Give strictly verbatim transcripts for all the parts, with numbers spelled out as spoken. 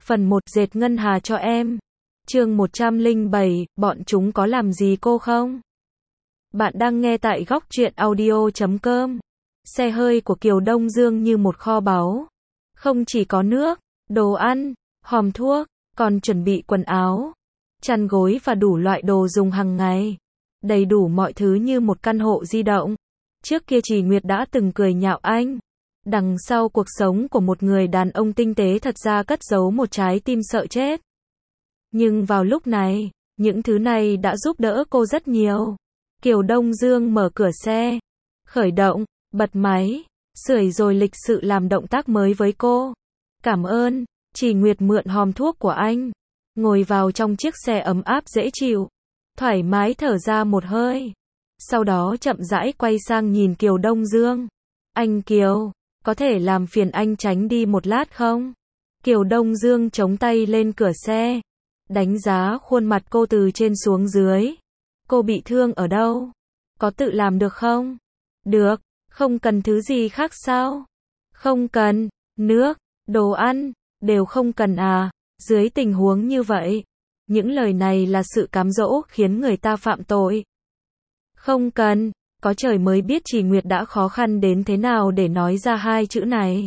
Phần một dệt ngân hà cho em. Chương một trăm lẻ bảy, bọn chúng có làm gì cô không? Bạn đang nghe tại góc truyện audio chấm com. Xe hơi của Kiều Đông Dương như một kho báu. Không chỉ có nước, đồ ăn, hòm thuốc, còn chuẩn bị quần áo, chăn gối và đủ loại đồ dùng hàng ngày. Đầy đủ mọi thứ như một căn hộ di động. Trước kia Trì Nguyệt đã từng cười nhạo anh. Đằng sau cuộc sống của một người đàn ông tinh tế thật ra cất giấu một trái tim sợ chết. Nhưng vào lúc này, những thứ này đã giúp đỡ cô rất nhiều. Kiều Đông Dương mở cửa xe, khởi động, bật máy, sưởi rồi lịch sự làm động tác mới với cô. Cảm ơn. Trì Nguyệt mượn hòm thuốc của anh, ngồi vào trong chiếc xe ấm áp dễ chịu, thoải mái thở ra một hơi. Sau đó chậm rãi quay sang nhìn Kiều Đông Dương. Anh Kiều, có thể làm phiền anh tránh đi một lát không? Kiều Đông Dương chống tay lên cửa xe, đánh giá khuôn mặt cô từ trên xuống dưới. Cô bị thương ở đâu? Có tự làm được không? Được, không cần thứ gì khác sao? Không cần, nước, đồ ăn, đều không cần à? Dưới tình huống như vậy, những lời này là sự cám dỗ khiến người ta phạm tội. Không cần, có trời mới biết Trì Nguyệt đã khó khăn đến thế nào để nói ra hai chữ này.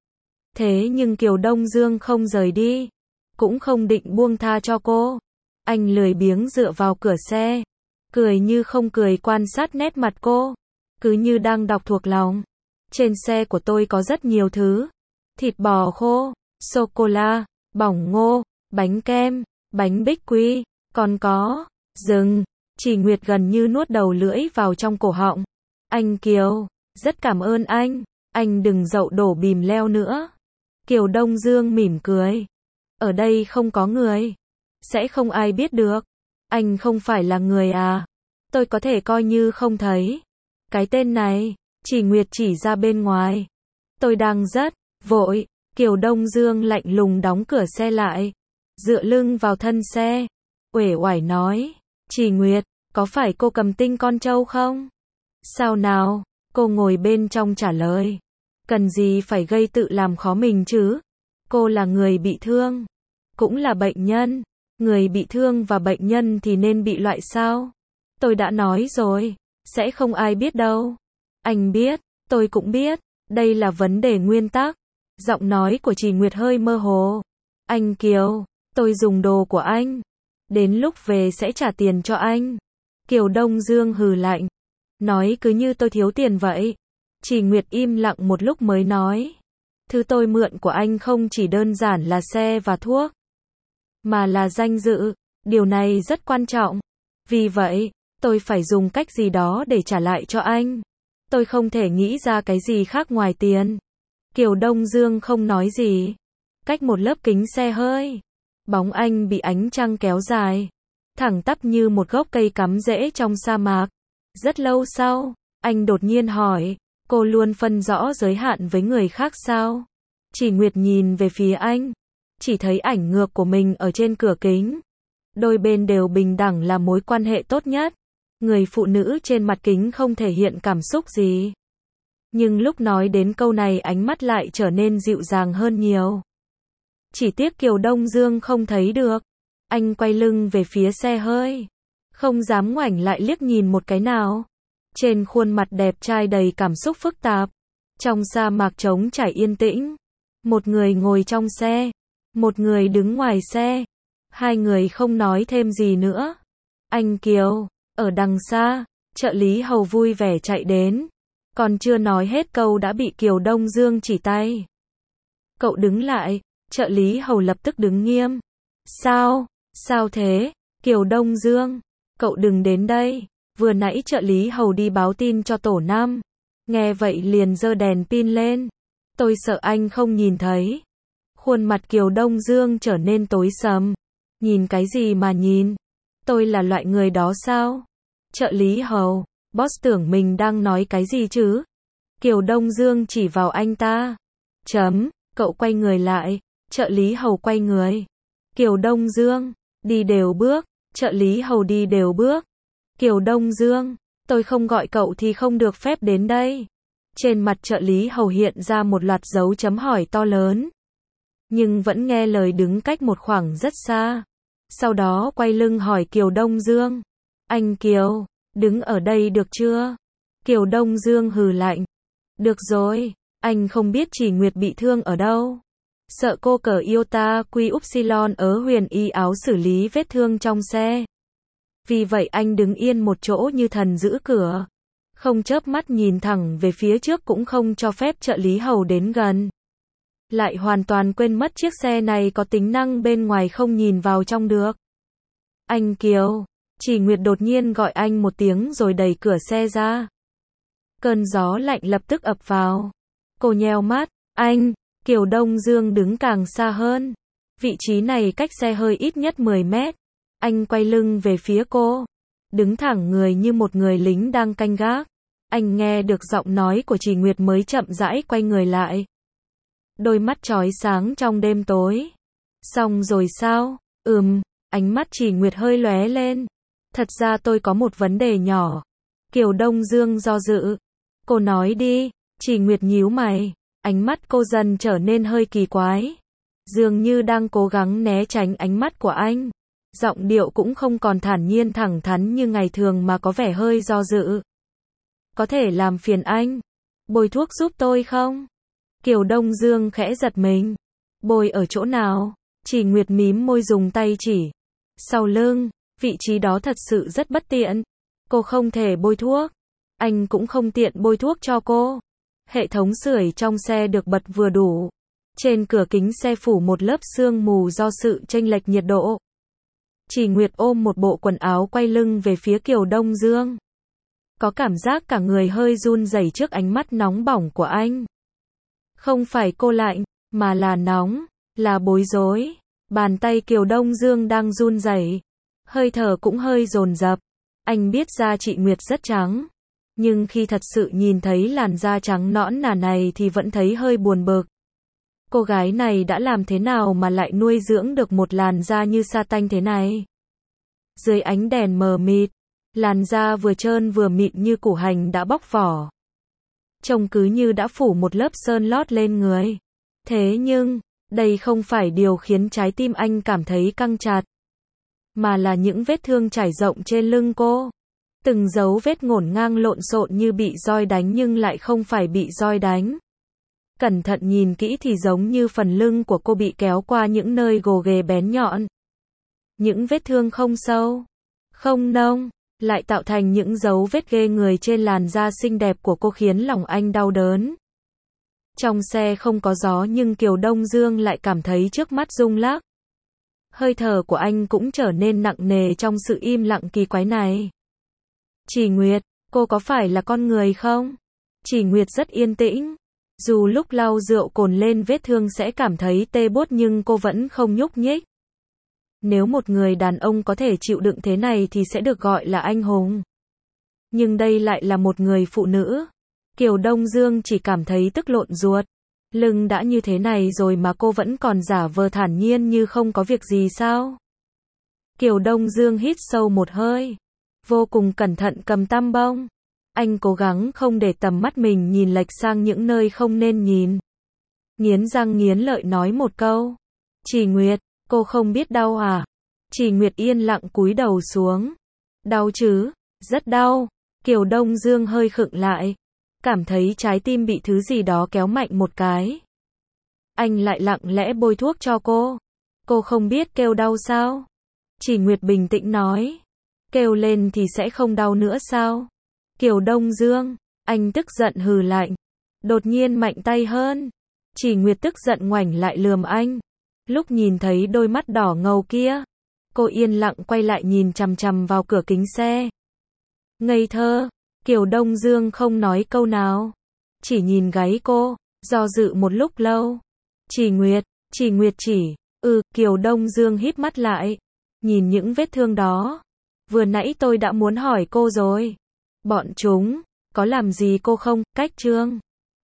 Thế nhưng Kiều Đông Dương không rời đi, cũng không định buông tha cho cô. Anh lười biếng dựa vào cửa xe, cười như không cười quan sát nét mặt cô, cứ như đang đọc thuộc lòng. Trên xe của tôi có rất nhiều thứ. Thịt bò khô, sô-cô-la, bỏng ngô, bánh kem, bánh bích quy, còn có, rừng. Trì Nguyệt gần như nuốt đầu lưỡi vào trong cổ họng. Anh Kiều, rất cảm ơn anh, anh đừng dậu đổ bìm leo nữa. Kiều Đông Dương mỉm cười. Ở đây không có người, sẽ không ai biết được. Anh không phải là người à? Tôi có thể coi như không thấy. Cái tên này, Trì Nguyệt chỉ ra bên ngoài. Tôi đang rất vội. Kiều Đông Dương lạnh lùng đóng cửa xe lại, dựa lưng vào thân xe, uể oải nói. Trì Nguyệt, có phải cô cầm tinh con trâu không? Sao nào? Cô ngồi bên trong trả lời. Cần gì phải gây tự làm khó mình chứ? Cô là người bị thương, cũng là bệnh nhân. Người bị thương và bệnh nhân thì nên bị loại sao? Tôi đã nói rồi, sẽ không ai biết đâu. Anh biết, tôi cũng biết, đây là vấn đề nguyên tắc. Giọng nói của Trì Nguyệt hơi mơ hồ. Anh Kiều, tôi dùng đồ của anh. Đến lúc về sẽ trả tiền cho anh. Kiều Đông Dương hừ lạnh. Nói cứ như tôi thiếu tiền vậy. Trì Nguyệt im lặng một lúc mới nói. Thứ tôi mượn của anh không chỉ đơn giản là xe và thuốc, mà là danh dự. Điều này rất quan trọng. Vì vậy, tôi phải dùng cách gì đó để trả lại cho anh. Tôi không thể nghĩ ra cái gì khác ngoài tiền. Kiều Đông Dương không nói gì. Cách một lớp kính xe hơi, bóng anh bị ánh trăng kéo dài, thẳng tắp như một gốc cây cắm rễ trong sa mạc. Rất lâu sau, anh đột nhiên hỏi, cô luôn phân rõ giới hạn với người khác sao? Trì Nguyệt nhìn về phía anh, chỉ thấy ảnh ngược của mình ở trên cửa kính. Đôi bên đều bình đẳng là mối quan hệ tốt nhất. Người phụ nữ trên mặt kính không thể hiện cảm xúc gì. Nhưng lúc nói đến câu này ánh mắt lại trở nên dịu dàng hơn nhiều. Chỉ tiếc Kiều Đông Dương không thấy được. Anh quay lưng về phía xe hơi, không dám ngoảnh lại liếc nhìn một cái nào. Trên khuôn mặt đẹp trai đầy cảm xúc phức tạp. Trong sa mạc trống trải yên tĩnh, một người ngồi trong xe, một người đứng ngoài xe. Hai người không nói thêm gì nữa. Anh Kiều, ở đằng xa, trợ lý hầu vui vẻ chạy đến. Còn chưa nói hết câu đã bị Kiều Đông Dương chỉ tay. Cậu đứng lại. Trợ lý hầu lập tức đứng nghiêm. Sao? Sao thế? Kiều Đông Dương, cậu đừng đến đây. Vừa nãy trợ lý hầu đi báo tin cho tổ năm. Nghe vậy liền giơ đèn pin lên. Tôi sợ anh không nhìn thấy. Khuôn mặt Kiều Đông Dương trở nên tối sầm. Nhìn cái gì mà nhìn? Tôi là loại người đó sao? Trợ lý hầu, boss tưởng mình đang nói cái gì chứ? Kiều Đông Dương chỉ vào anh ta. Chấm, cậu quay người lại. Trợ lý hầu quay người. Kiều Đông Dương, đi đều bước. Trợ lý hầu đi đều bước. Kiều Đông Dương, tôi không gọi cậu thì không được phép đến đây. Trên mặt trợ lý hầu hiện ra một loạt dấu chấm hỏi to lớn. nhưng vẫn nghe lời đứng cách một khoảng rất xa. Sau đó quay lưng hỏi Kiều Đông Dương. Anh Kiều, đứng ở đây được chưa? Kiều Đông Dương hừ lạnh. Được rồi, anh không biết Chỉ Nguyệt bị thương ở đâu. Sợ cô cờ Iota Quy Upsilon ở Huyền Y áo xử lý vết thương trong xe. Vì vậy anh đứng yên một chỗ như thần giữ cửa. Không chớp mắt nhìn thẳng về phía trước cũng không cho phép trợ lý hầu đến gần. Lại hoàn toàn quên mất chiếc xe này có tính năng bên ngoài không nhìn vào trong được. Anh Kiều, Chỉ Nguyệt đột nhiên gọi anh một tiếng rồi đẩy cửa xe ra. Cơn gió lạnh lập tức ập vào. Cô nheo mắt, anh, Kiều Đông Dương đứng càng xa hơn. Vị trí này cách xe hơi ít nhất mười mét. Anh quay lưng về phía cô. Đứng thẳng người như một người lính đang canh gác. Anh nghe được giọng nói của Chỉ Nguyệt mới chậm rãi quay người lại. Đôi mắt chói sáng trong đêm tối. Xong rồi sao? Ừm, ánh mắt Chỉ Nguyệt hơi lóe lên. Thật ra tôi có một vấn đề nhỏ. Kiều Đông Dương do dự. Cô nói đi. Chỉ Nguyệt nhíu mày. Ánh mắt cô dần trở nên hơi kỳ quái. Dường như đang cố gắng né tránh ánh mắt của anh. Giọng điệu cũng không còn thản nhiên thẳng thắn như ngày thường mà có vẻ hơi do dự. Có thể làm phiền anh bôi thuốc giúp tôi không? Kiều Đông Dương khẽ giật mình. Bôi ở chỗ nào? Chỉ Nguyệt mím môi dùng tay chỉ. Sau lưng, vị trí đó thật sự rất bất tiện. Cô không thể bôi thuốc. Anh cũng không tiện bôi thuốc cho cô. Hệ thống sưởi trong xe được bật vừa đủ. Trên cửa kính xe phủ một lớp sương mù do sự chênh lệch nhiệt độ. Chỉ Nguyệt ôm một bộ quần áo quay lưng về phía Kiều Đông Dương. Có cảm giác cả người hơi run rẩy trước ánh mắt nóng bỏng của anh. Không phải cô lạnh, mà là nóng, là bối rối. Bàn tay Kiều Đông Dương đang run rẩy, hơi thở cũng hơi dồn dập. Anh biết da chị Nguyệt rất trắng, nhưng khi thật sự nhìn thấy làn da trắng nõn nà này thì vẫn thấy hơi buồn bực. Cô gái này đã làm thế nào mà lại nuôi dưỡng được một làn da như sa tanh thế này? Dưới ánh đèn mờ mịt, làn da vừa trơn vừa mịn như củ hành đã bóc vỏ. Trông cứ như đã phủ một lớp sơn lót lên người. Thế nhưng, đây không phải điều khiến trái tim anh cảm thấy căng chặt, mà là những vết thương trải rộng trên lưng cô. Từng dấu vết ngổn ngang lộn xộn như bị roi đánh nhưng lại không phải bị roi đánh. Cẩn thận nhìn kỹ thì giống như phần lưng của cô bị kéo qua những nơi gồ ghề bén nhọn. Những vết thương không sâu, không nông, lại tạo thành những dấu vết ghê người trên làn da xinh đẹp của cô khiến lòng anh đau đớn. Trong xe không có gió nhưng Kiều Đông Dương lại cảm thấy trước mắt rung lắc. Hơi thở của anh cũng trở nên nặng nề trong sự im lặng kỳ quái này. Chỉ Nguyệt, cô có phải là con người không? Chỉ Nguyệt rất yên tĩnh. Dù lúc lau rượu cồn lên vết thương sẽ cảm thấy tê buốt nhưng cô vẫn không nhúc nhích. Nếu một người đàn ông có thể chịu đựng thế này thì sẽ được gọi là anh hùng. Nhưng đây lại là một người phụ nữ. Kiều Đông Dương chỉ cảm thấy tức lộn ruột. Lưng đã như thế này rồi mà cô vẫn còn giả vờ thản nhiên như không có việc gì sao? Kiều Đông Dương hít sâu một hơi. Vô cùng cẩn thận cầm tăm bông. Anh cố gắng không để tầm mắt mình nhìn lệch sang những nơi không nên nhìn. Nghiến răng nghiến lợi nói một câu. Chỉ Nguyệt, cô không biết đau à? Chỉ Nguyệt yên lặng cúi đầu xuống. Đau chứ? Rất đau. Kiều Đông Dương hơi khựng lại. Cảm thấy trái tim bị thứ gì đó kéo mạnh một cái. Anh lại lặng lẽ bôi thuốc cho cô. Cô không biết kêu đau sao? Chỉ Nguyệt bình tĩnh nói. Kêu lên thì sẽ không đau nữa sao? Kiều Đông Dương, anh tức giận hừ lạnh. Đột nhiên mạnh tay hơn. Chỉ Nguyệt tức giận ngoảnh lại lườm anh. Lúc nhìn thấy đôi mắt đỏ ngầu kia, cô yên lặng quay lại nhìn chằm chằm vào cửa kính xe. Ngây thơ, Kiều Đông Dương không nói câu nào. Chỉ nhìn gáy cô, do dự một lúc lâu. Chỉ Nguyệt, Chỉ Nguyệt chỉ, ừ, Kiều Đông Dương híp mắt lại. Nhìn những vết thương đó. Vừa nãy tôi đã muốn hỏi cô rồi. Bọn chúng, có làm gì cô không? Cách Trương.